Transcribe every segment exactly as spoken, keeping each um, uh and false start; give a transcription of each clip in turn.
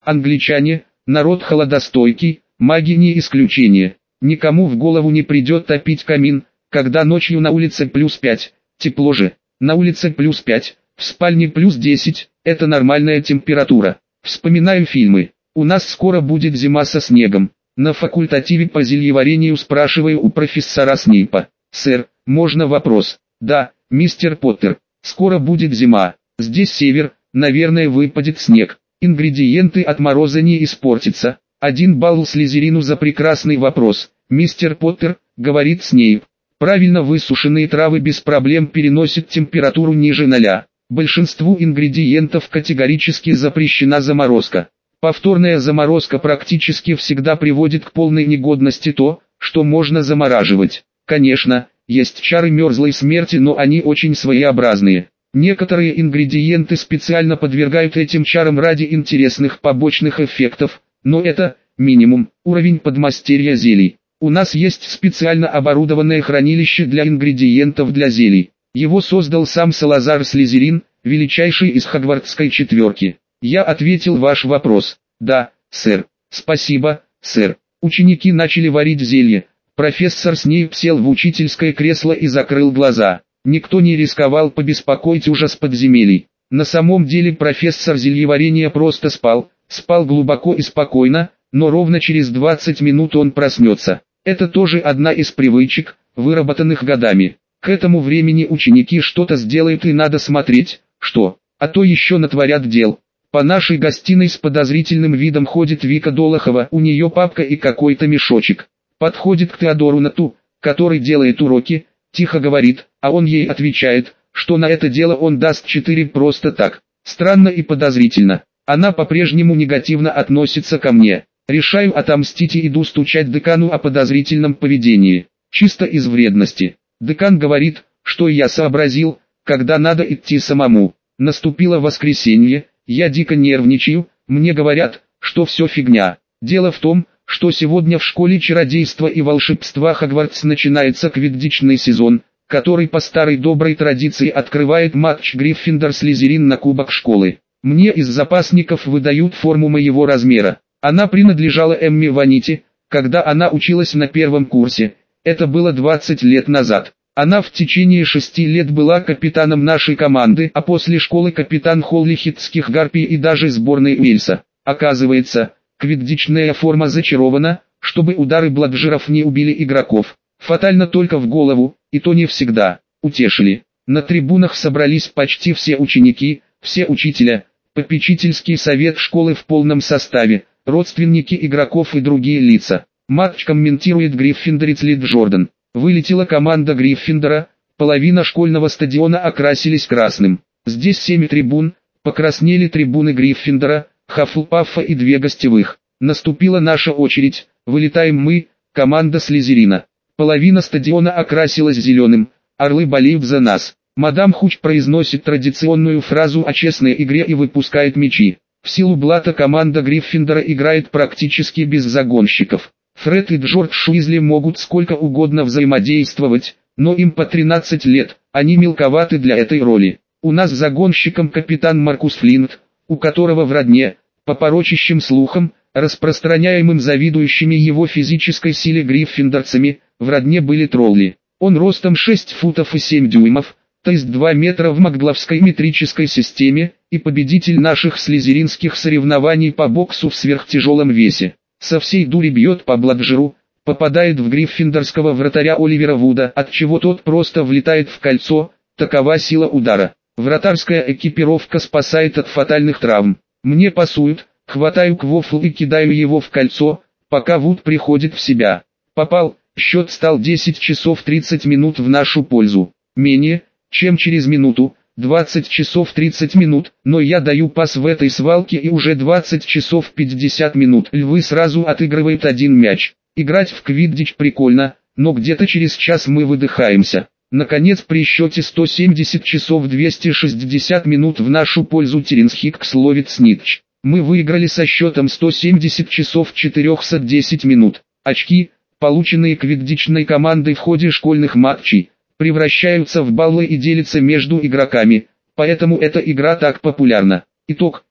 Англичане – народ холодостойкий, маги не исключение. Никому в голову не придет топить камин, когда ночью на улице плюс пять, тепло же. На улице плюс пять, в спальне плюс десять, это нормальная температура. Вспоминаю фильмы. У нас скоро будет зима со снегом. На факультативе по зельеварению спрашиваю у профессора Снейпа. «Сэр, можно вопрос?» «Да, мистер Поттер. Скоро будет зима. Здесь север, наверное выпадет снег. Ингредиенты от мороза не испортятся». Один балл Слизерину за прекрасный вопрос. «Мистер Поттер», — говорит Снейп. «Правильно высушенные травы без проблем переносят температуру ниже ноля. Большинству ингредиентов категорически запрещена заморозка. Повторная заморозка практически всегда приводит к полной негодности то, что можно замораживать. Конечно, есть чары мерзлой смерти, но они очень своеобразные. Некоторые ингредиенты специально подвергают этим чарам ради интересных побочных эффектов, но это минимум, уровень подмастерья зелий. У нас есть специально оборудованное хранилище для ингредиентов для зелий. Его создал сам Салазар Слизерин, величайший из Хогвартской четверки. Я ответил ваш вопрос. Да, сэр. Спасибо, сэр. Ученики начали варить зелье. Профессор Снейп сел в учительское кресло и закрыл глаза. Никто не рисковал побеспокоить ужас подземелий. На самом деле профессор зельеварения просто спал, спал глубоко и спокойно, но ровно через двадцать минут он проснется. Это тоже одна из привычек, выработанных годами. К этому времени ученики что-то сделают и надо смотреть, что, а то еще натворят дел. По нашей гостиной с подозрительным видом ходит Вика Долохова, у нее папка и какой-то мешочек. Подходит к Теодору Нату, который делает уроки, тихо говорит, а он ей отвечает, что на это дело он даст четыре просто так. Странно и подозрительно. Она по-прежнему негативно относится ко мне. Решаю отомстить и иду стучать декану о подозрительном поведении. Чисто из вредности. Декан говорит, что я сообразил, когда надо идти самому. Наступило воскресенье, я дико нервничаю, мне говорят, что все фигня. Дело в том, что сегодня в школе чародейства и волшебства Хогвартс начинается квиддичный сезон, который по старой доброй традиции открывает матч Гриффиндор-Слизерин на кубок школы. Мне из запасников выдают форму моего размера. Она принадлежала Эмми Ваните, когда она училась на первом курсе. Это было двадцать лет назад. Она в течение шести лет была капитаном нашей команды, а после школы капитан Холлихитских Гарпий и даже сборной Уэльса. Оказывается, квиддичная форма зачарована, чтобы удары бладжеров не убили игроков. Фатально только в голову, и то не всегда. Утешили. На трибунах собрались почти все ученики, все учителя, попечительский совет школы в полном составе, родственники игроков и другие лица. Матч комментирует гриффиндорец Лид Джордан. Вылетела команда Гриффиндора, половина школьного стадиона окрасились красным. Здесь семь трибун, покраснели трибуны Гриффиндора, Хаффлпаффа и две гостевых. Наступила наша очередь, вылетаем мы, команда Слизерина. Половина стадиона окрасилась зеленым, орлы болеют за нас. Мадам Хуч произносит традиционную фразу о честной игре и выпускает мячи. В силу блата команда Гриффиндора играет практически без загонщиков. Фред и Джордж Уизли могут сколько угодно взаимодействовать, но им по тринадцать лет, они мелковаты для этой роли. У нас загонщиком капитан Маркус Флинт, у которого в родне, по порочащим слухам, распространяемым завидующими его физической силе гриффиндорцами, в родне были тролли. Он ростом шесть футов и семь дюймов, то есть два метра в магловской метрической системе, и победитель наших слизеринских соревнований по боксу в сверхтяжелом весе. Со всей дури бьет по бладжеру, попадает в гриффиндорского вратаря Оливера Вуда, отчего тот просто влетает в кольцо, такова сила удара. Вратарская экипировка спасает от фатальных травм. Мне пасуют, хватаю квофл и кидаю его в кольцо, пока Вуд приходит в себя. Попал, счет стал десять часов тридцать минут в нашу пользу. Менее, чем через минуту, двадцать часов тридцать минут, но я даю пас в этой свалке и уже двадцать часов пятьдесят минут. Львы сразу отыгрывают один мяч. Играть в квиддич прикольно, но где-то через час мы выдыхаемся. Наконец при счете сто семьдесят часов двести шестьдесят минут в нашу пользу Теренс Хиккс ловит снитч. Мы выиграли со счетом сто семьдесят часов четыреста десять минут. Очки, полученные квиддичной командой в ходе школьных матчей, превращаются в баллы и делятся между игроками, поэтому эта игра так популярна. Итог: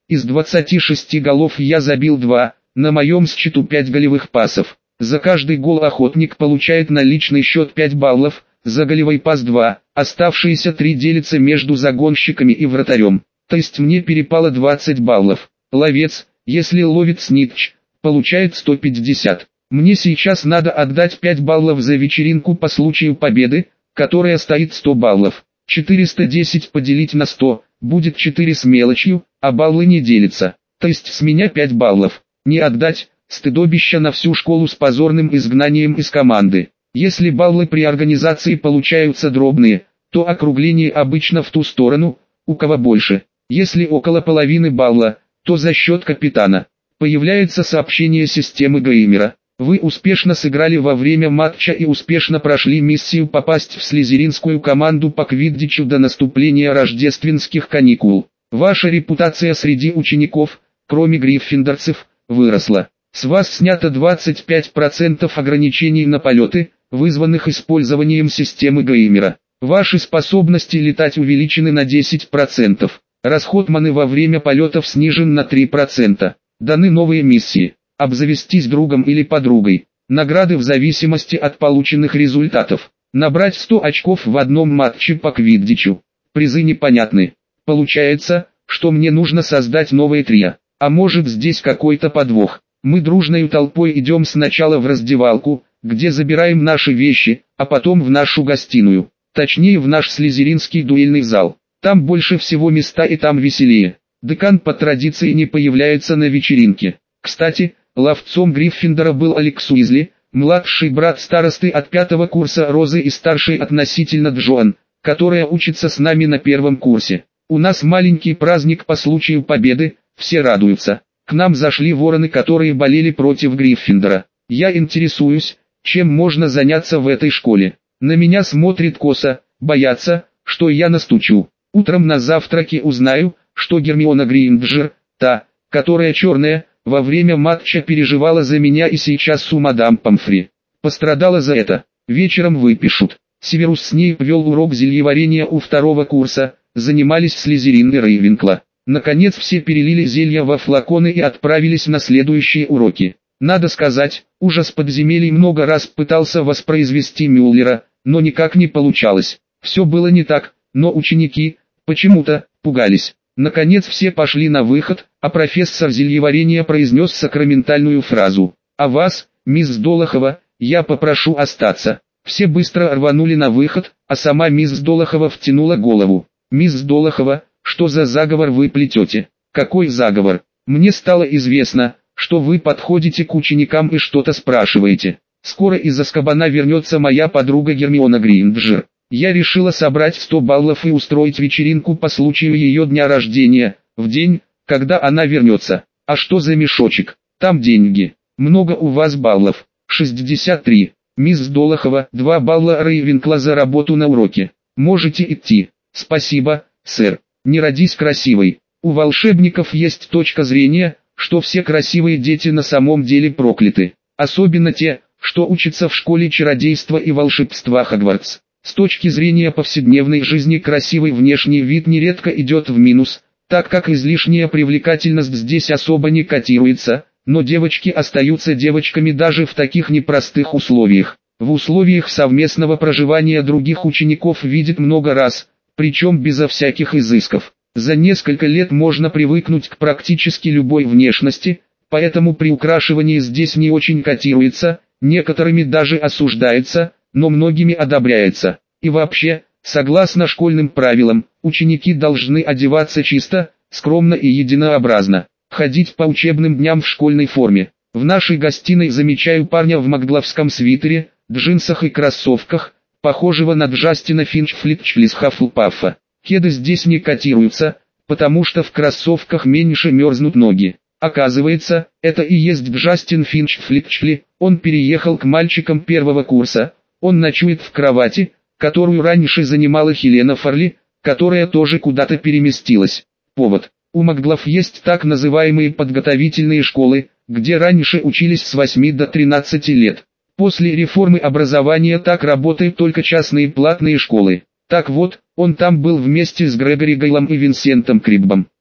Из двадцати шести голов я забил два, на моем счету пять голевых пасов. За каждый гол охотник получает на личный счет пять баллов, за голевой пас два, оставшиеся три делятся между загонщиками и вратарем. То есть мне перепало двадцать баллов. Ловец, если ловит снитч, получает сто пятьдесят. Мне сейчас надо отдать пять баллов за вечеринку по случаю победы, которая стоит сто баллов. четыреста десять поделить на сто, будет четыре с мелочью, а баллы не делятся. То есть с меня пять баллов. Не отдать, стыдобище на всю школу с позорным изгнанием из команды. Если баллы при организации получаются дробные, то округление обычно в ту сторону, у кого больше. Если около половины балла, то за счет капитана. Появляется сообщение системы Геймера. Вы успешно сыграли во время матча и успешно прошли миссию попасть в слизеринскую команду по квиддичу до наступления рождественских каникул. Ваша репутация среди учеников, кроме гриффиндорцев, выросла. С вас снято двадцать пять процентов ограничений на полеты, вызванных использованием системы Геймера. Ваши способности летать увеличены на десять процентов. Расход маны во время полетов снижен на три процента. Даны новые миссии. Обзавестись другом или подругой. Награды в зависимости от полученных результатов. Набрать сто очков в одном матче по квиддичу. Призы непонятны. Получается, что мне нужно создать новое трио. А может здесь какой-то подвох. Мы дружной толпой идем сначала в раздевалку, где забираем наши вещи, а потом в нашу гостиную. Точнее в наш слизеринский дуэльный зал. Там больше всего места и там веселее. Декан по традиции не появляется на вечеринке. Кстати, ловцом Гриффиндора был Алекс Уизли, младший брат старосты от пятого курса Розы и старший относительно Джоан, которая учится с нами на первом курсе. У нас маленький праздник по случаю победы, все радуются. К нам зашли вороны, которые болели против Гриффиндора. Я интересуюсь, чем можно заняться в этой школе. На меня смотрит косо, боятся, что я настучу. Утром на завтраке узнаю, что Гермиона Грейнджер, та, которая черная, во время матча переживала за меня и сейчас у мадам Помфри. Пострадала за это. Вечером выпишут. Северус Снейп вел урок зельеварения у второго курса, занимались Слизерин и Рейвенкла. Наконец все перелили зелья во флаконы и отправились на следующие уроки. Надо сказать, ужас подземелий много раз пытался воспроизвести Мюллера, но никак не получалось. Все было не так, но ученики, почему-то, пугались. Наконец все пошли на выход, а профессор зельеварения произнес сакраментальную фразу. «А вас, мисс Долохова, я попрошу остаться». Все быстро рванули на выход, а сама мисс Долохова втянула голову. «Мисс Долохова, что за заговор вы плетете?» «Какой заговор? Мне стало известно, что вы подходите к ученикам и что-то спрашиваете. Скоро из Азкабана вернется моя подруга Гермиона Грейнджер. Я решила собрать сто баллов и устроить вечеринку по случаю ее дня рождения, в день, когда она вернется. А что за мешочек? Там деньги. Много у вас баллов. шестьдесят три. Мисс Долохова, два балла Рейвенкла за работу на уроке. Можете идти. Спасибо, сэр. Не родись красивой. У волшебников есть точка зрения, что все красивые дети на самом деле прокляты. Особенно те, что учатся в школе чародейства и волшебства Хогвартс. С точки зрения повседневной жизни красивый внешний вид нередко идет в минус, так как излишняя привлекательность здесь особо не котируется, но девочки остаются девочками даже в таких непростых условиях. В условиях совместного проживания других учеников видят много раз, причем безо всяких изысков. За несколько лет можно привыкнуть к практически любой внешности, поэтому приукрашивание здесь не очень котируется, некоторыми даже осуждается, но многими одобряется. И вообще, согласно школьным правилам, ученики должны одеваться чисто, скромно и единообразно. Ходить по учебным дням в школьной форме. В нашей гостиной замечаю парня в магловском свитере, джинсах и кроссовках, похожего на Джастина Финчфлетчли из Хаффлпаффа. Кеды здесь не котируются, потому что в кроссовках меньше мерзнут ноги. Оказывается, это и есть Джастин Финчфлетчли. Он переехал к мальчикам первого курса. Он ночует в кровати, которую раньше занимала Хелена Фарли, которая тоже куда-то переместилась. Повод. У маглов есть так называемые подготовительные школы, где раньше учились с восьми до тринадцати лет. После реформы образования так работают только частные платные школы. Так вот, он там был вместе с Грегори Гейлом и Винсентом Криббом.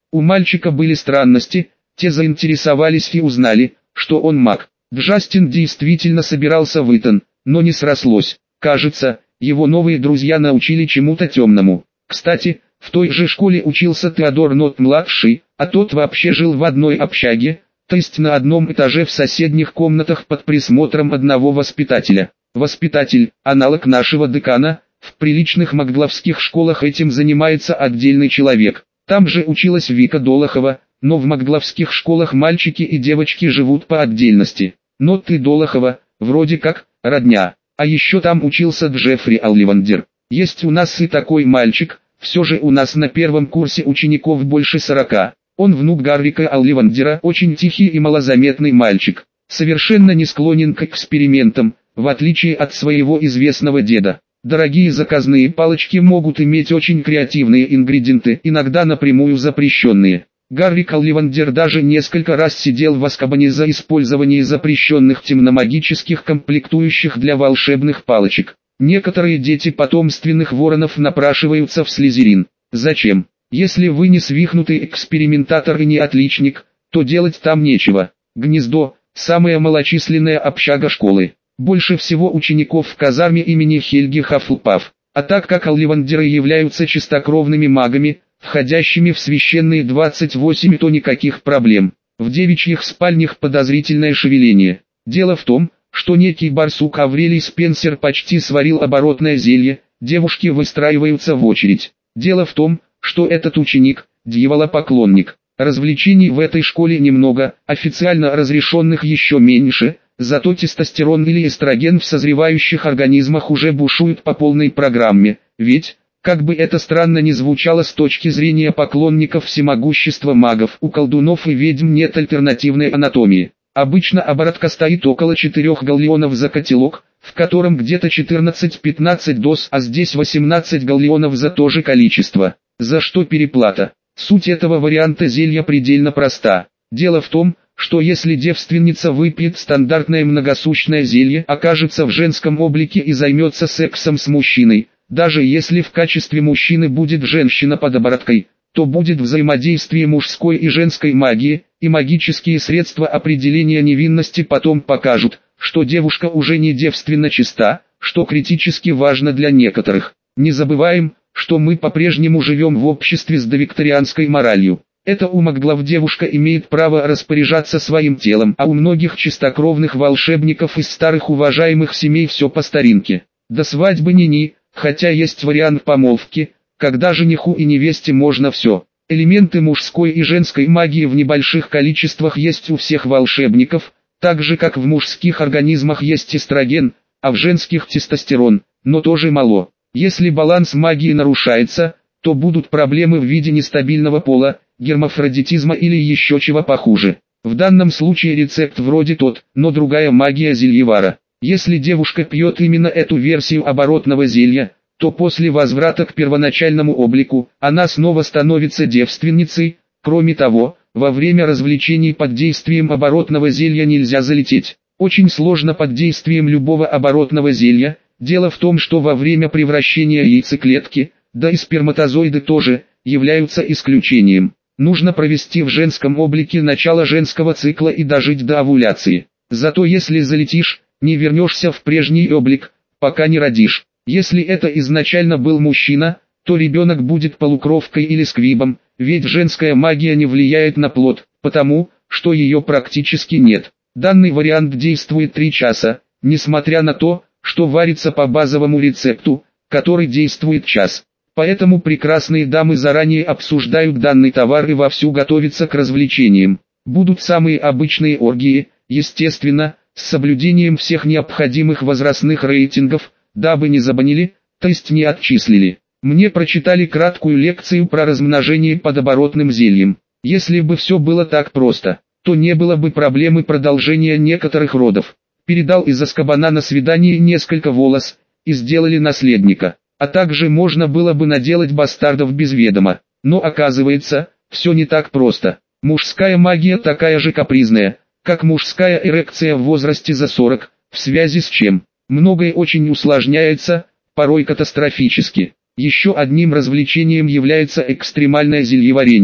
У мальчика были странности, те заинтересовались и узнали, что он маг. Джастин действительно собирался в Итон, но не срослось. Кажется, его новые друзья научили чему-то темному. Кстати, в той же школе учился Теодор Нот-младший, а тот вообще жил в одной общаге, то есть на одном этаже в соседних комнатах под присмотром одного воспитателя. Воспитатель, аналог нашего декана, в приличных макгловских школах этим занимается отдельный человек. Там же училась Вика Долохова, но в макгловских школах мальчики и девочки живут по отдельности. Нот и Долохова, вроде как, родня. А еще там учился Джеффри Олливандер. Есть у нас и такой мальчик, все же у нас на первом курсе учеников больше сорока. Он внук Гаррика Олливандера, очень тихий и малозаметный мальчик. Совершенно не склонен к экспериментам, в отличие от своего известного деда. Дорогие заказные палочки могут иметь очень креативные ингредиенты, иногда напрямую запрещенные. Гаррик Олливандер даже несколько раз сидел в Азкабане за использование запрещенных темномагических комплектующих для волшебных палочек. Некоторые дети потомственных воронов напрашиваются в Слизерин. Зачем? Если вы не свихнутый экспериментатор и не отличник, то делать там нечего. Гнездо – самая малочисленная общага школы. Больше всего учеников в казарме имени Хельги Хаффлпаф. А так как Олливандеры являются чистокровными магами, входящими в священные двадцать восемь, то никаких проблем. В девичьих спальнях подозрительное шевеление. Дело в том, что некий барсук Аврелий Спенсер почти сварил оборотное зелье, девушки выстраиваются в очередь. Дело в том, что этот ученик – дьяволопоклонник. Развлечений в этой школе немного, официально разрешенных еще меньше, зато тестостерон или эстроген в созревающих организмах уже бушуют по полной программе, ведь, как бы это странно ни звучало с точки зрения поклонников всемогущества магов, у колдунов и ведьм нет альтернативной анатомии. Обычно оборотка стоит около четырёх галлеонов за котелок, в котором где-то четырнадцать-пятнадцать доз, а здесь восемнадцать галлеонов за то же количество. За что переплата? Суть этого варианта зелья предельно проста. Дело в том, что если девственница выпьет стандартное многосущное зелье, окажется в женском облике и займется сексом с мужчиной, даже если в качестве мужчины будет женщина под обороткой, то будет взаимодействие мужской и женской магии, и магические средства определения невинности потом покажут, что девушка уже не девственно чиста, что критически важно для некоторых. Не забываем, что мы по-прежнему живем в обществе с довикторианской моралью. Это у магглов девушка имеет право распоряжаться своим телом, а у многих чистокровных волшебников из старых уважаемых семей все по старинке. До свадьбы ни-ни, хотя есть вариант помолвки, когда жениху и невесте можно все. Элементы мужской и женской магии в небольших количествах есть у всех волшебников, так же как в мужских организмах есть эстроген, а в женских тестостерон, но тоже мало. Если баланс магии нарушается, то будут проблемы в виде нестабильного пола, гермафродитизма или еще чего похуже. В данном случае рецепт вроде тот, но другая магия зельевара. Если девушка пьет именно эту версию оборотного зелья, то после возврата к первоначальному облику, она снова становится девственницей. Кроме того, во время развлечений под действием оборотного зелья нельзя залететь. Очень сложно под действием любого оборотного зелья. Дело в том, что во время превращения яйцеклетки, да и сперматозоиды тоже, являются исключением. Нужно провести в женском облике начало женского цикла и дожить до овуляции. Зато если залетишь, не вернешься в прежний облик, пока не родишь. Если это изначально был мужчина, то ребенок будет полукровкой или сквибом, ведь женская магия не влияет на плод, потому, что ее практически нет. Данный вариант действует три часа, несмотря на то, что варится по базовому рецепту, который действует час. Поэтому прекрасные дамы заранее обсуждают данный товар и вовсю готовятся к развлечениям. Будут самые обычные оргии, естественно, с соблюдением всех необходимых возрастных рейтингов, дабы не забанили, то есть не отчислили. Мне прочитали краткую лекцию про размножение под оборотным зельем. Если бы все было так просто, то не было бы проблемы продолжения некоторых родов. Передал из Азкабана на свидание несколько волос, и сделали наследника. А также можно было бы наделать бастардов без ведома. Но оказывается, все не так просто. Мужская магия такая же капризная, как мужская эрекция в возрасте за сорок, в связи с чем многое очень усложняется, порой катастрофически. Еще одним развлечением является экстремальное зельеварение.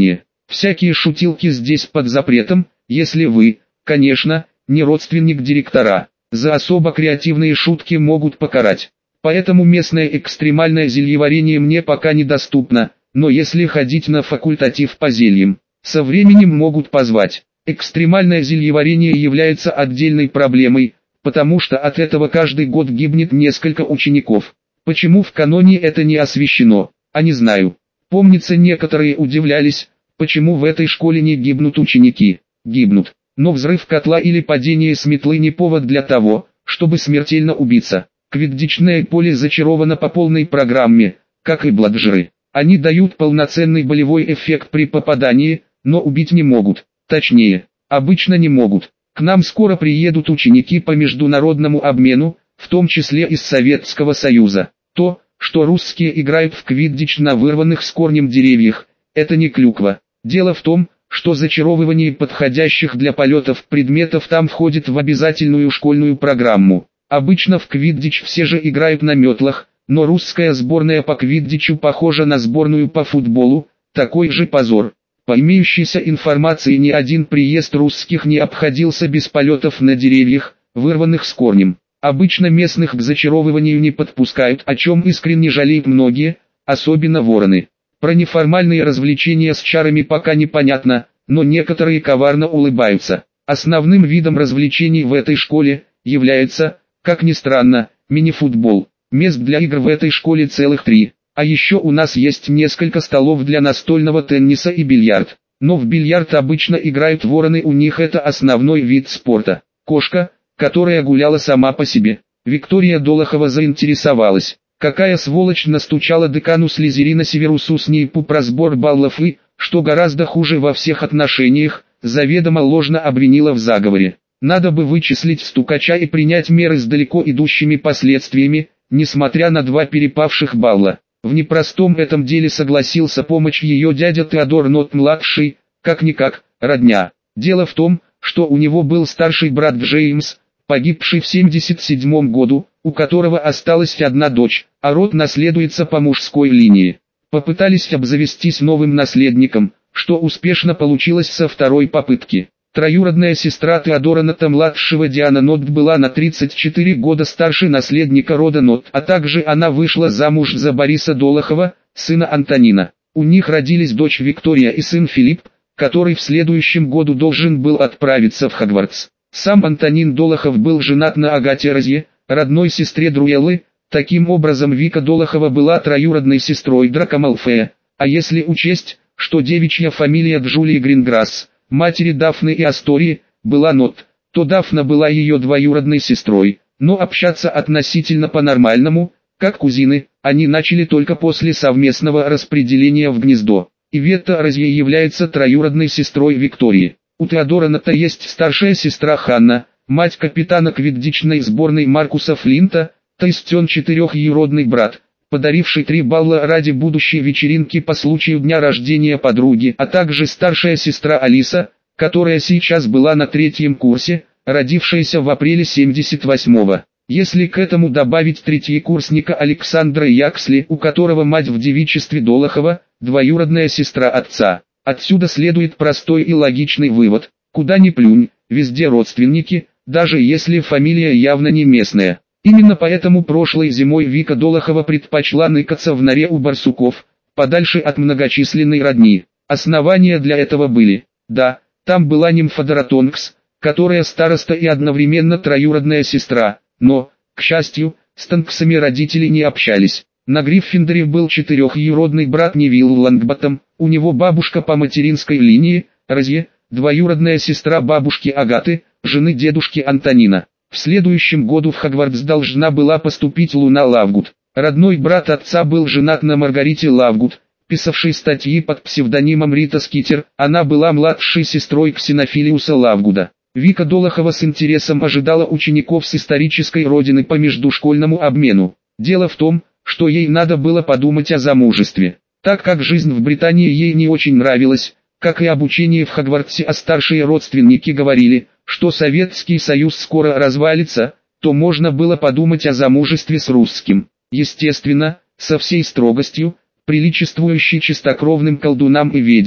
Всякие шутилки здесь под запретом, если вы, конечно, не родственник директора. За особо креативные шутки могут покарать. Поэтому местное экстремальное зельеварение мне пока недоступно, но если ходить на факультатив по зельям, со временем могут позвать. Экстремальное зельеварение является отдельной проблемой, потому что от этого каждый год гибнет несколько учеников. Почему в каноне это не освещено, а не знаю. Помнится, некоторые удивлялись, почему в этой школе не гибнут ученики. Гибнут. Но взрыв котла или падение с метлы не повод для того, чтобы смертельно убиться. Квиддичное поле зачаровано по полной программе, как и бладжеры. Они дают полноценный болевой эффект при попадании, но убить не могут. Точнее, обычно не могут. К нам скоро приедут ученики по международному обмену, в том числе из Советского Союза. То, что русские играют в квиддич на вырванных с корнем деревьях, это не клюква. Дело в том, что зачаровывание подходящих для полетов предметов там входит в обязательную школьную программу. Обычно в квиддич все же играют на метлах, но русская сборная по квиддичу похожа на сборную по футболу, такой же позор. По имеющейся информации, ни один приезд русских не обходился без полетов на деревьях, вырванных с корнем. Обычно местных к зачаровыванию не подпускают, о чем искренне жалеют многие, особенно вороны. Про неформальные развлечения с чарами пока непонятно, но некоторые коварно улыбаются. Основным видом развлечений в этой школе является, как ни странно, мини-футбол. Мест для игр в этой школе целых три. А еще у нас есть несколько столов для настольного тенниса и бильярд. Но в бильярд обычно играют вороны, у них это основной вид спорта. Кошка, которая гуляла сама по себе. Виктория Долохова заинтересовалась, какая сволочь настучала декану Слизерина Северусу Снейпу про сбор баллов и, что гораздо хуже во всех отношениях, заведомо ложно обвинила в заговоре. Надо бы вычислить стукача и принять меры с далеко идущими последствиями, несмотря на два перепавших балла. В непростом этом деле согласился помочь ее дядя Теодор Нот-младший, как-никак, родня. Дело в том, что у него был старший брат Джеймс, погибший в семьдесят седьмом году, у которого осталась одна дочь, а род наследуется по мужской линии. Попытались обзавестись новым наследником, что успешно получилось со второй попытки. Троюродная сестра Теодора Нота-младшего Диана Нот была на тридцать четыре года старше наследника рода Нот, а также она вышла замуж за Бориса Долохова, сына Антонина. У них родились дочь Виктория и сын Филипп, который в следующем году должен был отправиться в Хогвартс. Сам Антонин Долохов был женат на Агате Розье, родной сестре Друэллы. Таким образом, Вика Долохова была троюродной сестрой Драко Малфоя, а если учесть, что девичья фамилия Джулии Гринграсс, матери Дафны и Астории, была Нот, то Дафна была ее двоюродной сестрой, но общаться относительно по-нормальному, как кузины, они начали только после совместного распределения в гнездо. Иветта Розье является троюродной сестрой Виктории. У Теодора Нота есть старшая сестра Ханна, мать капитана квиддичной сборной Маркуса Флинта, то есть он четырехюродный брат, подаривший три балла ради будущей вечеринки по случаю дня рождения подруги, а также старшая сестра Алиса, которая сейчас была на третьем курсе, родившаяся в апреле семьдесят восьмого. Если к этому добавить третьекурсника Александра Яксли, у которого мать в девичестве Долохова, двоюродная сестра отца, отсюда следует простой и логичный вывод: куда ни плюнь, везде родственники, даже если фамилия явно не местная. Именно поэтому прошлой зимой Вика Долохова предпочла ныкаться в норе у барсуков, подальше от многочисленной родни. Основания для этого были. Да, там была нимфа Тонкс, которая староста и одновременно троюродная сестра, но, к счастью, с Тонксами родители не общались. На Гриффиндоре был четырехюродный брат Невилл Лонгботтом, у него бабушка по материнской линии, Розье, двоюродная сестра бабушки Агаты, жены дедушки Антонина. В следующем году в Хогвартс должна была поступить Луна Лавгуд. Родной брат отца был женат на Маргарите Лавгуд, писавшей статьи под псевдонимом Рита Скитер. Она была младшей сестрой Ксенофилиуса Лавгуда. Вика Долохова с интересом ожидала учеников с исторической родины по междушкольному обмену. Дело в том, что ей надо было подумать о замужестве. Так как жизнь в Британии ей не очень нравилась, как и обучение в Хогвартсе, а старшие родственники говорили, что Советский Союз скоро развалится, то можно было подумать о замужестве с русским. Естественно, со всей строгостью, приличествующей чистокровным колдунам и ведьмам.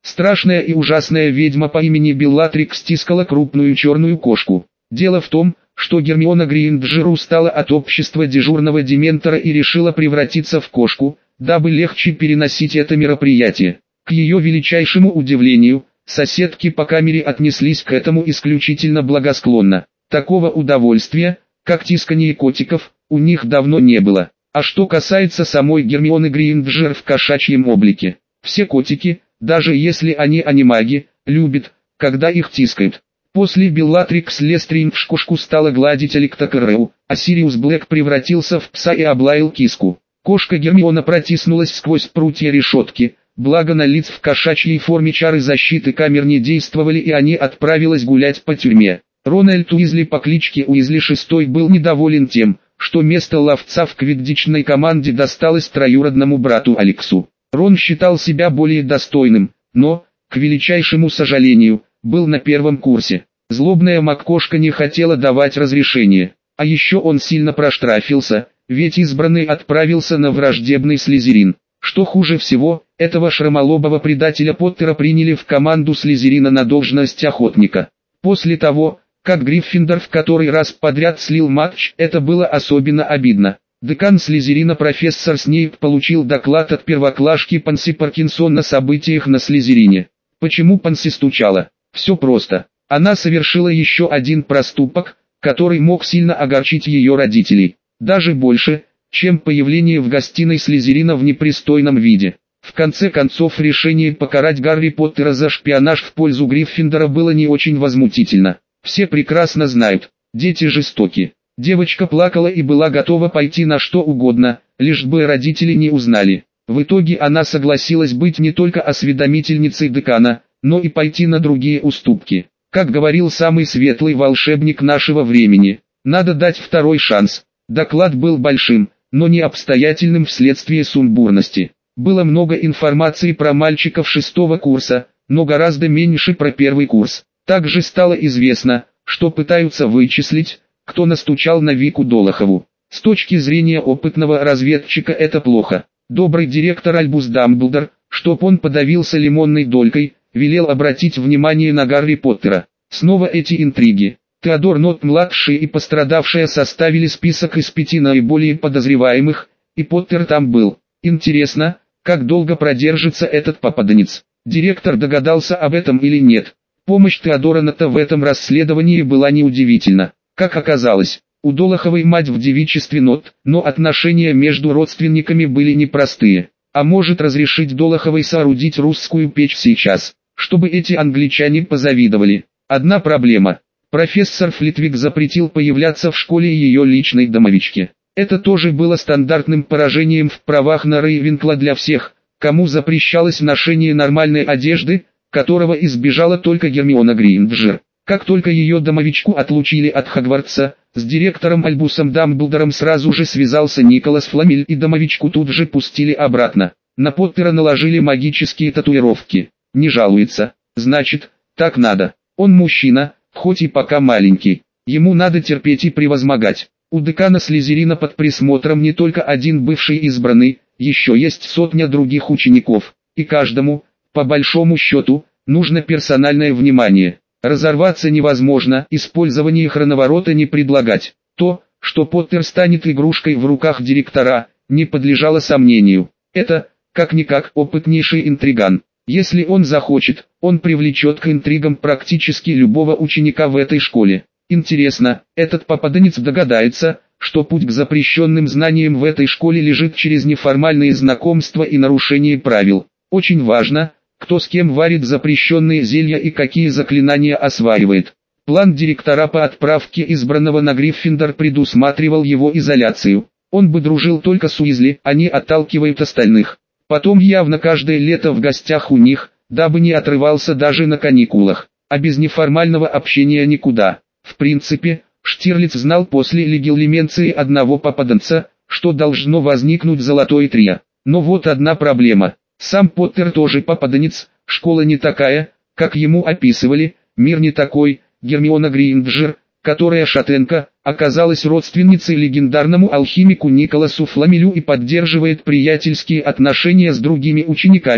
Страшная и ужасная ведьма по имени Беллатрикс стискала крупную черную кошку. Дело в том, что Гермиона Грейнджер устала от общества дежурного дементора и решила превратиться в кошку, дабы легче переносить это мероприятие. К ее величайшему удивлению, соседки по камере отнеслись к этому исключительно благосклонно. Такого удовольствия, как тискание котиков, у них давно не было. А что касается самой Гермионы Грейнджер в кошачьем облике, все котики, даже если они анимаги, любят, когда их тискают. После Беллатрикс Лестрейндж кошку стала гладить Электрокэроу, а Сириус Блэк превратился в пса и облаял киску. Кошка Гермиона протиснулась сквозь прутья решетки, благо на лиц в кошачьей форме чары защиты камер не действовали и они отправилась гулять по тюрьме. Рональд Уизли по кличке Уизли шестой был недоволен тем, что место ловца в квиддичной команде досталось троюродному брату Алексу. Рон считал себя более достойным, но, к величайшему сожалению, был на первом курсе. Злобная МакКошка не хотела давать разрешение, а еще он сильно проштрафился, ведь избранный отправился на враждебный Слизерин. Что хуже всего, этого шрамолобого предателя Поттера приняли в команду Слизерина на должность охотника. После того, как Гриффиндор в который раз подряд слил матч, это было особенно обидно. Декан Слизерина профессор Снейп получил доклад от первоклашки Панси Паркинсон на событиях на Слизерине. Почему Панси стучала? Все просто. Она совершила еще один проступок, который мог сильно огорчить ее родителей. Даже больше, чем появление в гостиной Слизерина в непристойном виде. В конце концов решение покарать Гарри Поттера за шпионаж в пользу Гриффиндора было не очень возмутительно. Все прекрасно знают, дети жестоки. Девочка плакала и была готова пойти на что угодно, лишь бы родители не узнали. В итоге она согласилась быть не только осведомительницей декана, но и пойти на другие уступки. Как говорил самый светлый волшебник нашего времени, надо дать второй шанс. Доклад был большим, но не обстоятельным вследствие сумбурности. Было много информации про мальчиков шестого курса, но гораздо меньше про первый курс. Также стало известно, что пытаются вычислить, кто настучал на Вику Долохову. С точки зрения опытного разведчика это плохо. Добрый директор Альбус Дамблдор, чтоб он подавился лимонной долькой, велел обратить внимание на Гарри Поттера. Снова эти интриги. Теодор Нотт-младший и пострадавшая составили список из пяти наиболее подозреваемых, и Поттер там был. Интересно, как долго продержится этот попаданец. Директор догадался об этом или нет. Помощь Теодора Нотта в этом расследовании была неудивительна. Как оказалось, у Долоховой мать в девичестве Нотт, но отношения между родственниками были непростые. А может разрешить Долоховой соорудить русскую печь сейчас, чтобы эти англичане позавидовали. Одна проблема. Профессор Флитвик запретил появляться в школе ее личной домовичке. Это тоже было стандартным поражением в правах на Рейвенкла для всех, кому запрещалось ношение нормальной одежды, которого избежала только Гермиона Грейнджер. Как только ее домовичку отлучили от Хогвартса, с директором Альбусом Дамблдором сразу же связался Николас Фламель и домовичку тут же пустили обратно. На Поттера наложили магические татуировки. Не жалуется, значит, так надо. Он мужчина, хоть и пока маленький. Ему надо терпеть и превозмогать. У декана Слизерина под присмотром не только один бывший избранный, еще есть сотня других учеников. И каждому, по большому счету, нужно персональное внимание. Разорваться невозможно, использование хроноворота не предлагать. То, что Поттер станет игрушкой в руках директора, не подлежало сомнению. Это, как-никак, опытнейший интриган. Если он захочет, он привлечет к интригам практически любого ученика в этой школе. Интересно, этот попаданец догадается, что путь к запрещенным знаниям в этой школе лежит через неформальные знакомства и нарушение правил. Очень важно, кто с кем варит запрещенные зелья и какие заклинания осваивает. План директора по отправке избранного на Гриффиндор предусматривал его изоляцию. Он бы дружил только с Уизли, они отталкивают остальных. Потом явно каждое лето в гостях у них, дабы не отрывался даже на каникулах. А без неформального общения никуда. В принципе, Штирлиц знал после легилименции одного попаданца, что должно возникнуть золотое трио. Но вот одна проблема. Сам Поттер тоже попаданец, школа не такая, как ему описывали, мир не такой. Гермиона Грейнджер, которая шатенка, оказалась родственницей легендарному алхимику Николасу Фламелю и поддерживает приятельские отношения с другими учениками,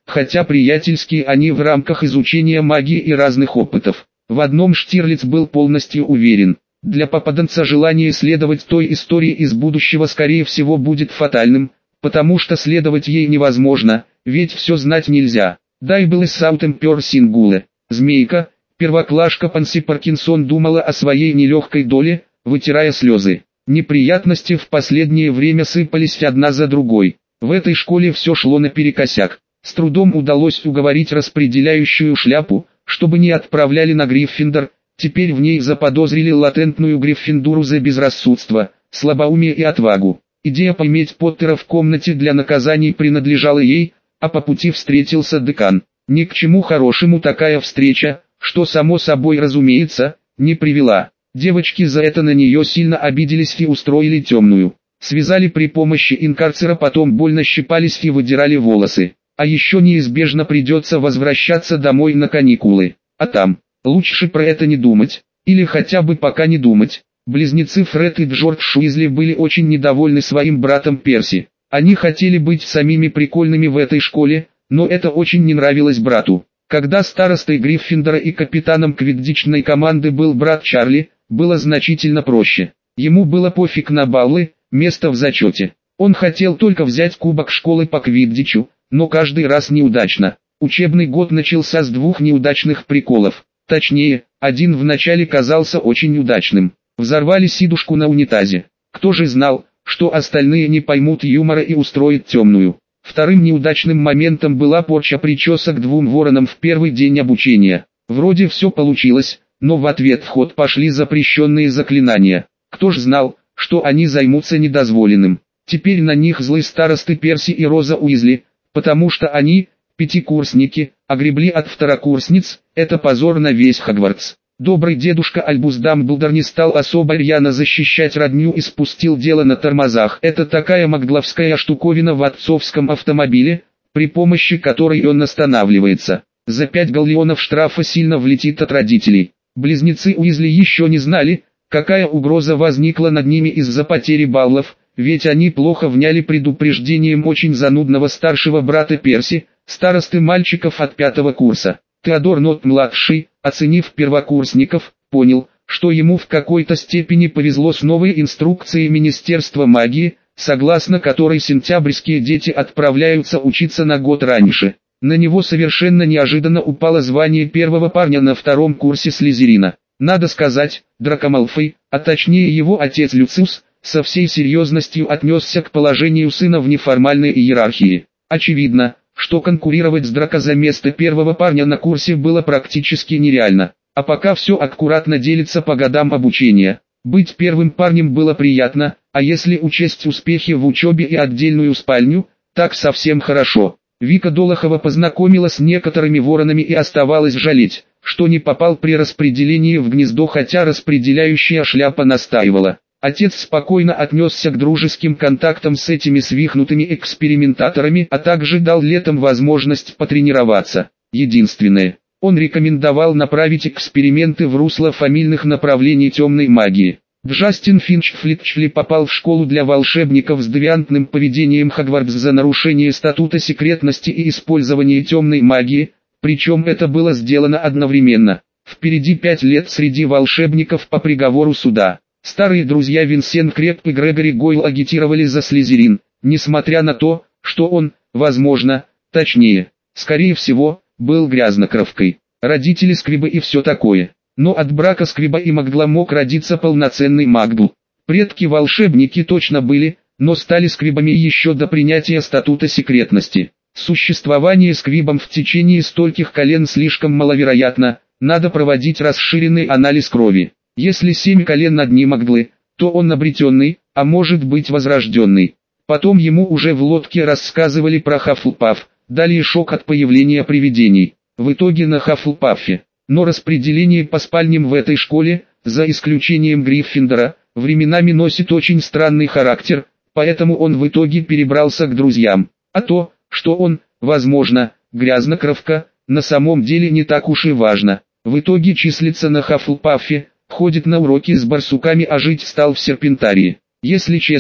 хотя приятельские они в рамках изучения магии и разных опытов. В одном Штирлиц был полностью уверен. Для попаданца желание следовать той истории из будущего скорее всего будет фатальным, потому что следовать ей невозможно, ведь все знать нельзя. Дай был из Саутемпер Сингуле. Змейка, первоклашка Панси Паркинсон думала о своей нелегкой доле, вытирая слезы. Неприятности в последнее время сыпались одна за другой. В этой школе все шло наперекосяк. С трудом удалось уговорить распределяющую шляпу, чтобы не отправляли на Гриффиндор. Теперь в ней заподозрили латентную Гриффиндуру за безрассудство, слабоумие и отвагу. Идея поиметь Поттера в комнате для наказаний принадлежала ей, а по пути встретился декан. Ни к чему хорошему такая встреча, что само собой разумеется, не привела. Девочки за это на нее сильно обиделись и устроили темную. Связали при помощи инкарцера, потом больно щипались и выдирали волосы. А еще неизбежно придется возвращаться домой на каникулы. А там, лучше про это не думать, или хотя бы пока не думать. Близнецы Фред и Джордж Уизли были очень недовольны своим братом Перси. Они хотели быть самими прикольными в этой школе, но это очень не нравилось брату. Когда старостой Гриффиндора и капитаном квиддичной команды был брат Чарли, было значительно проще. Ему было пофиг на баллы, место в зачете. Он хотел только взять кубок школы по квиддичу, но каждый раз неудачно. Учебный год начался с двух неудачных приколов. Точнее, один вначале казался очень удачным. Взорвали сидушку на унитазе. Кто же знал, что остальные не поймут юмора и устроят темную. Вторым неудачным моментом была порча причесок двум воронам в первый день обучения. Вроде все получилось, но в ответ в ход пошли запрещенные заклинания. Кто ж знал, что они займутся недозволенным. Теперь на них злы старосты Перси и Роза Уизли, потому что они, пятикурсники, огребли от второкурсниц. Это позор на весь Хогвартс. Добрый дедушка Альбус Дамблдор не стал особо рьяно защищать родню и спустил дело на тормозах. Это такая магловская штуковина в отцовском автомобиле, при помощи которой он останавливается. За пять галлеонов штрафа сильно влетит от родителей. Близнецы Уизли еще не знали, какая угроза возникла над ними из-за потери баллов, ведь они плохо вняли предупреждением очень занудного старшего брата Перси, старосты мальчиков от пятого курса. Теодор Нот-младший, оценив первокурсников, понял, что ему в какой-то степени повезло с новой инструкцией Министерства магии, согласно которой сентябрьские дети отправляются учиться на год раньше. На него совершенно неожиданно упало звание первого парня на втором курсе Слизерина. Надо сказать, Драко Малфой, а точнее его отец Люциус, со всей серьезностью отнесся к положению сына в неформальной иерархии. Очевидно, что конкурировать с Драко за место первого парня на курсе было практически нереально. А пока все аккуратно делится по годам обучения. Быть первым парнем было приятно, а если учесть успехи в учебе и отдельную спальню, так совсем хорошо. Вика Долохова познакомилась с некоторыми воронами и оставалось жалеть, что не попал при распределении в гнездо, хотя распределяющая шляпа настаивала. Отец спокойно отнесся к дружеским контактам с этими свихнутыми экспериментаторами, а также дал летом возможность потренироваться. Единственное, он рекомендовал направить эксперименты в русло фамильных направлений темной магии. Джастин Финч-Флитчли попал в школу для волшебников с девиантным поведением Хогвартс за нарушение статута секретности и использование темной магии, причем это было сделано одновременно. Впереди пять лет среди волшебников по приговору суда. Старые друзья Винсент Крепп и Грегори Гойл агитировали за Слизерин, несмотря на то, что он, возможно, точнее, скорее всего, был грязнокровкой. Родители Сквиба и все такое. Но от брака Сквиба и Магла мог родиться полноценный Магл. Предки-волшебники точно были, но стали Сквибами еще до принятия статута секретности. Существование Сквибом в течение стольких колен слишком маловероятно, надо проводить расширенный анализ крови. Если семь колен одни Маглы, то он обретенный, а может быть возрожденный. Потом ему уже в лодке рассказывали про Хафлпаф, далее шок от появления привидений. В итоге на Хафлпафе. Но распределение по спальням в этой школе, за исключением Гриффиндора, временами носит очень странный характер, поэтому он в итоге перебрался к друзьям. А то, что он, возможно, грязнокровка, на самом деле не так уж и важно. В итоге числится на Хафлпафе, ходит на уроки с барсуками, а жить стал в Серпентарии. Если честно,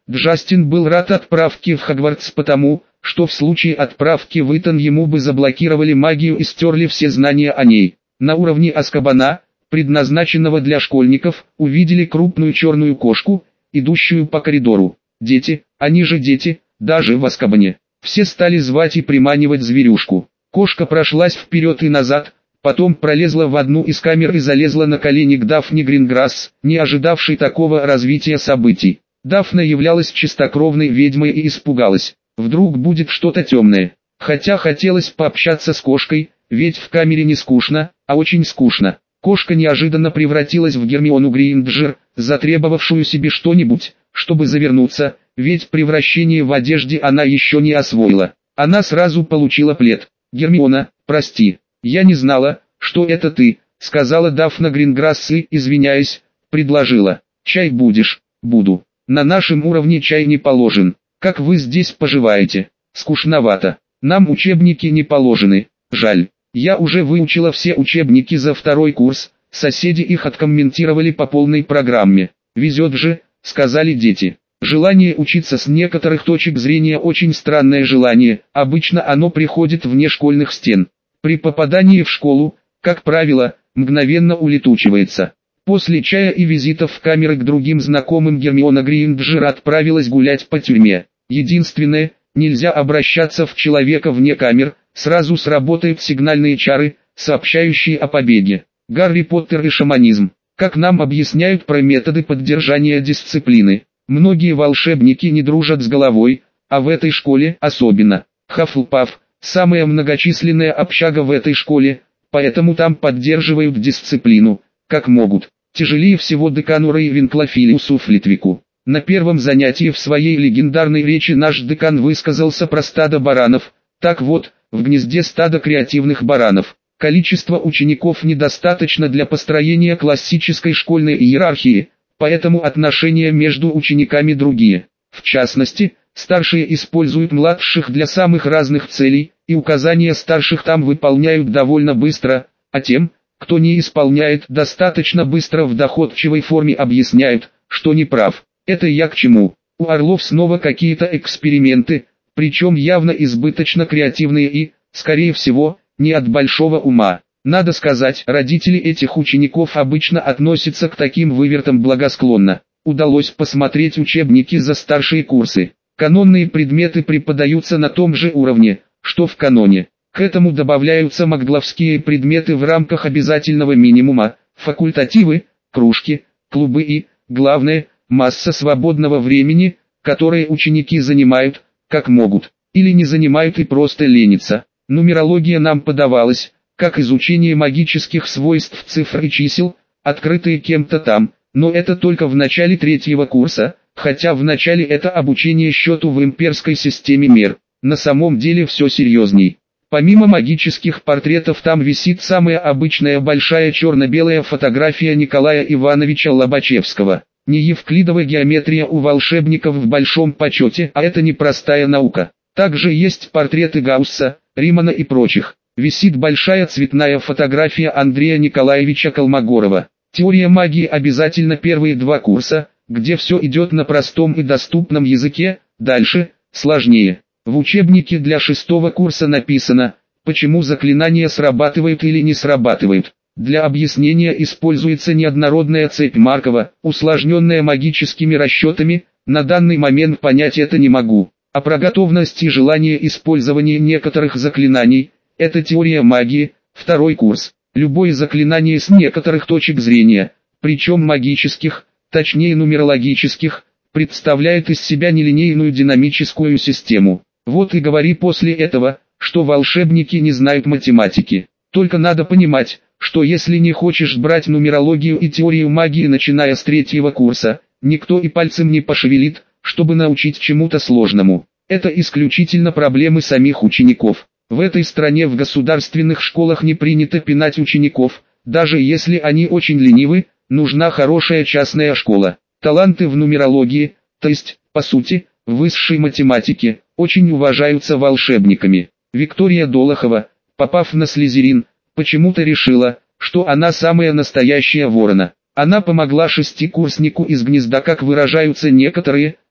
Джастин был рад отправке в Хогвартс потому, что в случае отправки в Итон ему бы заблокировали магию и стерли все знания о ней. На уровне Азкабана, предназначенного для школьников, увидели крупную черную кошку, идущую по коридору. Дети, они же дети, даже в Азкабане. Все стали звать и приманивать зверюшку. Кошка прошлась вперед и назад, потом пролезла в одну из камер и залезла на колени к Дафне Гринграсс, не ожидавшей такого развития событий. Дафна являлась чистокровной ведьмой и испугалась. Вдруг будет что-то темное. Хотя хотелось пообщаться с кошкой, ведь в камере не скучно, а очень скучно. Кошка неожиданно превратилась в Гермиону Грейнджер, затребовавшую себе что-нибудь, чтобы завернуться, ведь превращение в одежде она еще не освоила. Она сразу получила плед. «Гермиона, прости, я не знала, что это ты», — сказала Дафна Гринграсс и, извиняясь, предложила. «Чай будешь?» «Буду. На нашем уровне чай не положен. Как вы здесь поживаете?» «Скучновато. Нам учебники не положены. Жаль. Я уже выучила все учебники за второй курс, соседи их откомментировали по полной программе. Везет же», — сказали дети. Желание учиться с некоторых точек зрения очень странное желание, обычно оно приходит вне школьных стен. При попадании в школу, как правило, мгновенно улетучивается. После чая и визитов в камеры к другим знакомым Гермиона Грейнджер отправилась гулять по тюрьме. Единственное, нельзя обращаться в человека вне камер, сразу сработают сигнальные чары, сообщающие о побеге. Гарри Поттер и шаманизм. Как нам объясняют про методы поддержания дисциплины. Многие волшебники не дружат с головой, а в этой школе особенно. Хафлпаф – самая многочисленная общага в этой школе, поэтому там поддерживают дисциплину, как могут. Тяжелее всего декану Рейвенклу Филиусу Флитвику. На первом занятии в своей легендарной речи наш декан высказался про стадо баранов. Так вот, в гнезде стада креативных баранов. Количество учеников недостаточно для построения классической школьной иерархии, поэтому отношения между учениками другие. В частности, старшие используют младших для самых разных целей, и указания старших там выполняют довольно быстро, а тем, кто не исполняет достаточно быстро в доходчивой форме объясняют, что не прав. Это я к чему? У орлов снова какие-то эксперименты, причем явно избыточно креативные и, скорее всего, не от большого ума. Надо сказать, родители этих учеников обычно относятся к таким вывертам благосклонно. Удалось посмотреть учебники за старшие курсы. Канонные предметы преподаются на том же уровне, что в каноне. К этому добавляются магловские предметы в рамках обязательного минимума, факультативы, кружки, клубы и, главное, масса свободного времени, которое ученики занимают, как могут, или не занимают и просто ленятся. Нумерология нам подавалась, как изучение магических свойств цифр и чисел, открытые кем-то там, но это только в начале третьего курса, хотя в начале это обучение счету в имперской системе мер. На самом деле все серьезней. Помимо магических портретов там висит самая обычная большая черно-белая фотография Николая Ивановича Лобачевского. Не евклидова геометрия у волшебников в большом почете, а это непростая наука. Также есть портреты Гаусса, Римана и прочих. Висит большая цветная фотография Андрея Николаевича Колмогорова. Теория магии обязательно первые два курса, где все идет на простом и доступном языке, дальше – сложнее. В учебнике для шестого курса написано, почему заклинания срабатывают или не срабатывают. Для объяснения используется неоднородная цепь Маркова, усложненная магическими расчетами, на данный момент понять это не могу. А про готовность и желание использования некоторых заклинаний – это теория магии, второй курс. Любое заклинание с некоторых точек зрения, причем магических, точнее нумерологических, представляет из себя нелинейную динамическую систему. Вот и говори после этого, что волшебники не знают математики. Только надо понимать, что если не хочешь брать нумерологию и теорию магии начиная с третьего курса, никто и пальцем не пошевелит, чтобы научить чему-то сложному. Это исключительно проблемы самих учеников. В этой стране в государственных школах не принято пинать учеников, даже если они очень ленивы, нужна хорошая частная школа. Таланты в нумерологии, то есть, по сути, в высшей математике, очень уважаются волшебниками. Виктория Долохова, попав на Слизерин, почему-то решила, что она самая настоящая ворона. Она помогла шестикурснику из гнезда, как выражаются некоторые,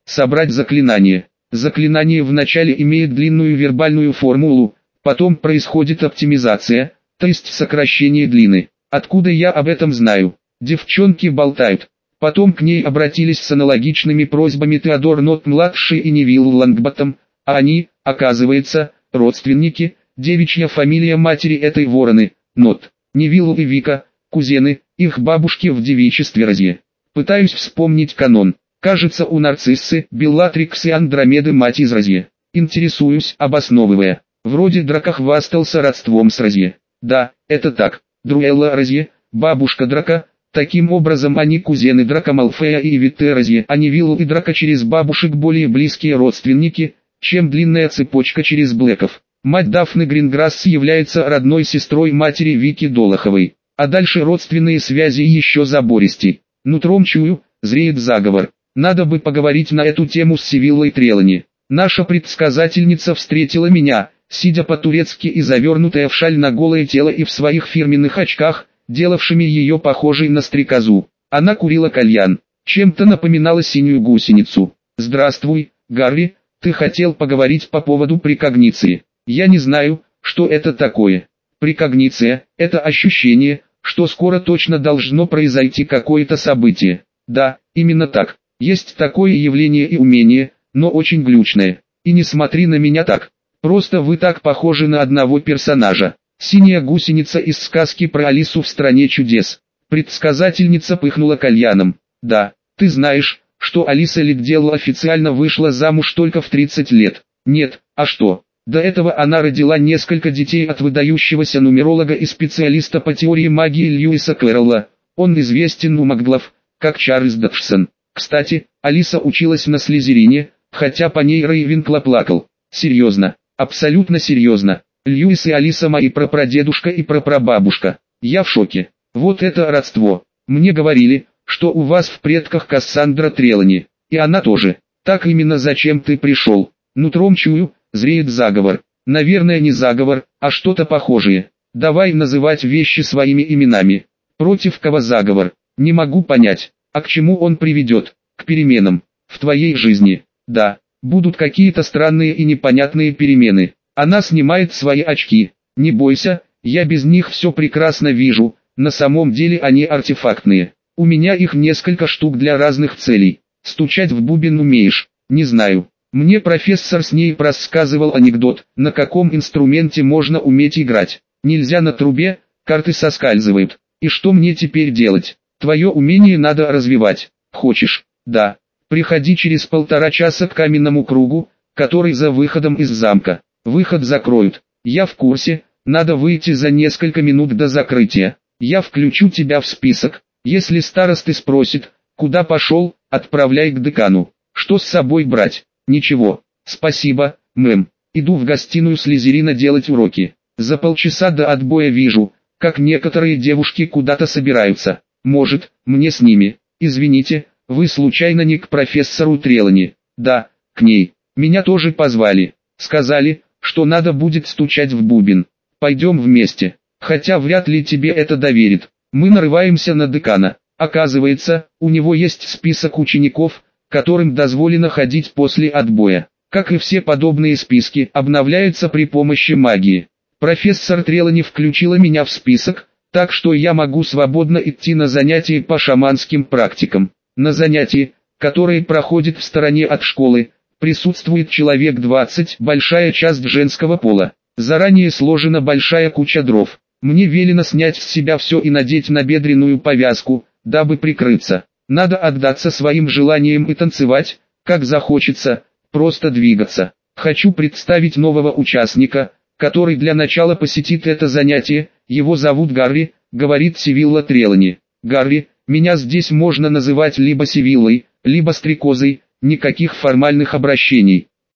Собрать заклинание. Заклинание вначале имеет длинную вербальную формулу, потом происходит оптимизация, то есть сокращение длины. Откуда я об этом знаю? Девчонки болтают. Потом к ней обратились с аналогичными просьбами Теодор Нот-младший и Невилл Лонгботтом, а они, оказывается, родственники, девичья фамилия матери этой вороны, Нот. Невилл и Вика, кузены, их бабушки в девичестве Розье. Пытаюсь вспомнить канон. Кажется, у Нарциссы, Беллатрикс и Андромеды мать из Розье. Интересуюсь, обосновывая. Вроде Драко хвастался родством с Розье. Да, это так. Друэлла Розье, бабушка Драко. Таким образом они кузены Драко Малфея и Витте Розье, а Невилл и Драко через бабушек более близкие родственники, чем длинная цепочка через Блэков. Мать Дафны Гринграсс является родной сестрой матери Вики Долоховой. А дальше родственные связи еще забористей. Нутром чую, зреет заговор. Надо бы поговорить на эту тему с Сивиллой Трелани. Наша предсказательница встретила меня, сидя по-турецки и завернутая в шаль на голое тело и в своих фирменных очках, делавшими ее похожей на стрекозу. Она курила кальян, чем-то напоминала синюю гусеницу. «Здравствуй, Гарри, ты хотел поговорить по поводу прекогниции. Я не знаю, что это такое. Прекогниция – это ощущение, что скоро точно должно произойти какое-то событие. Да, именно так. Есть такое явление и умение, но очень глючное. И не смотри на меня так. Просто вы так похожи на одного персонажа. Синяя гусеница из сказки про Алису в стране чудес». Предсказательница пыхнула кальяном. «Да, ты знаешь, что Алиса Лигделл официально вышла замуж только в тридцать лет. Нет, а что? До этого она родила несколько детей от выдающегося нумеролога и специалиста по теории магии Льюиса Кэрролла. Он известен у маглов, как Чарльз Дэдсон. Кстати, Алиса училась на Слизерине, хотя по ней Рейвенкло плакал. Серьезно, абсолютно серьезно. Льюис и Алиса мои прапрадедушка и прапрабабушка. Я в шоке. Вот это родство. Мне говорили, что у вас в предках Кассандра Трелани. И она тоже. Так именно зачем ты пришел? Нутром чую, зреет заговор. Наверное не заговор, а что-то похожее. Давай называть вещи своими именами. Против кого заговор? Не могу понять. А к чему он приведет? К переменам. В твоей жизни. Да, будут какие-то странные и непонятные перемены. Она снимает свои очки. Не бойся, я без них все прекрасно вижу. На самом деле они артефактные. У меня их несколько штук для разных целей. Стучать в бубен умеешь? Не знаю. Мне профессор Снейп рассказывал анекдот, на каком инструменте можно уметь играть. Нельзя на трубе, карты соскальзывают. И что мне теперь делать? Твое умение надо развивать. Хочешь? Да. Приходи через полтора часа к каменному кругу, который за выходом из замка. Выход закроют. Я в курсе, надо выйти за несколько минут до закрытия. Я включу тебя в список. Если старосты спросит, куда пошел, отправляй к декану. Что с собой брать? Ничего. Спасибо, мэм. Иду в гостиную Слизерина делать уроки. За полчаса до отбоя вижу, как некоторые девушки куда-то собираются. Может, мне с ними? Извините, вы случайно не к профессору Трелани? Да, к ней. Меня тоже позвали. Сказали, что надо будет стучать в бубен. Пойдем вместе. Хотя вряд ли тебе это доверит. Мы нарываемся на декана. Оказывается, у него есть список учеников, которым дозволено ходить после отбоя. Как и все подобные списки, обновляются при помощи магии. Профессор Трелани включила меня в список, так что я могу свободно идти на занятия по шаманским практикам. На занятии, которое проходит в стороне от школы, присутствует человек двадцать, большая часть женского пола. Заранее сложена большая куча дров. Мне велено снять с себя все и надеть набедренную повязку, дабы прикрыться. Надо отдаться своим желаниям и танцевать, как захочется, просто двигаться. Хочу представить нового участника, который для начала посетит это занятие. Его зовут Гарри, говорит Сивилла Трелани. Гарри, меня здесь можно называть либо Сивиллой, либо Стрекозой, никаких формальных обращений.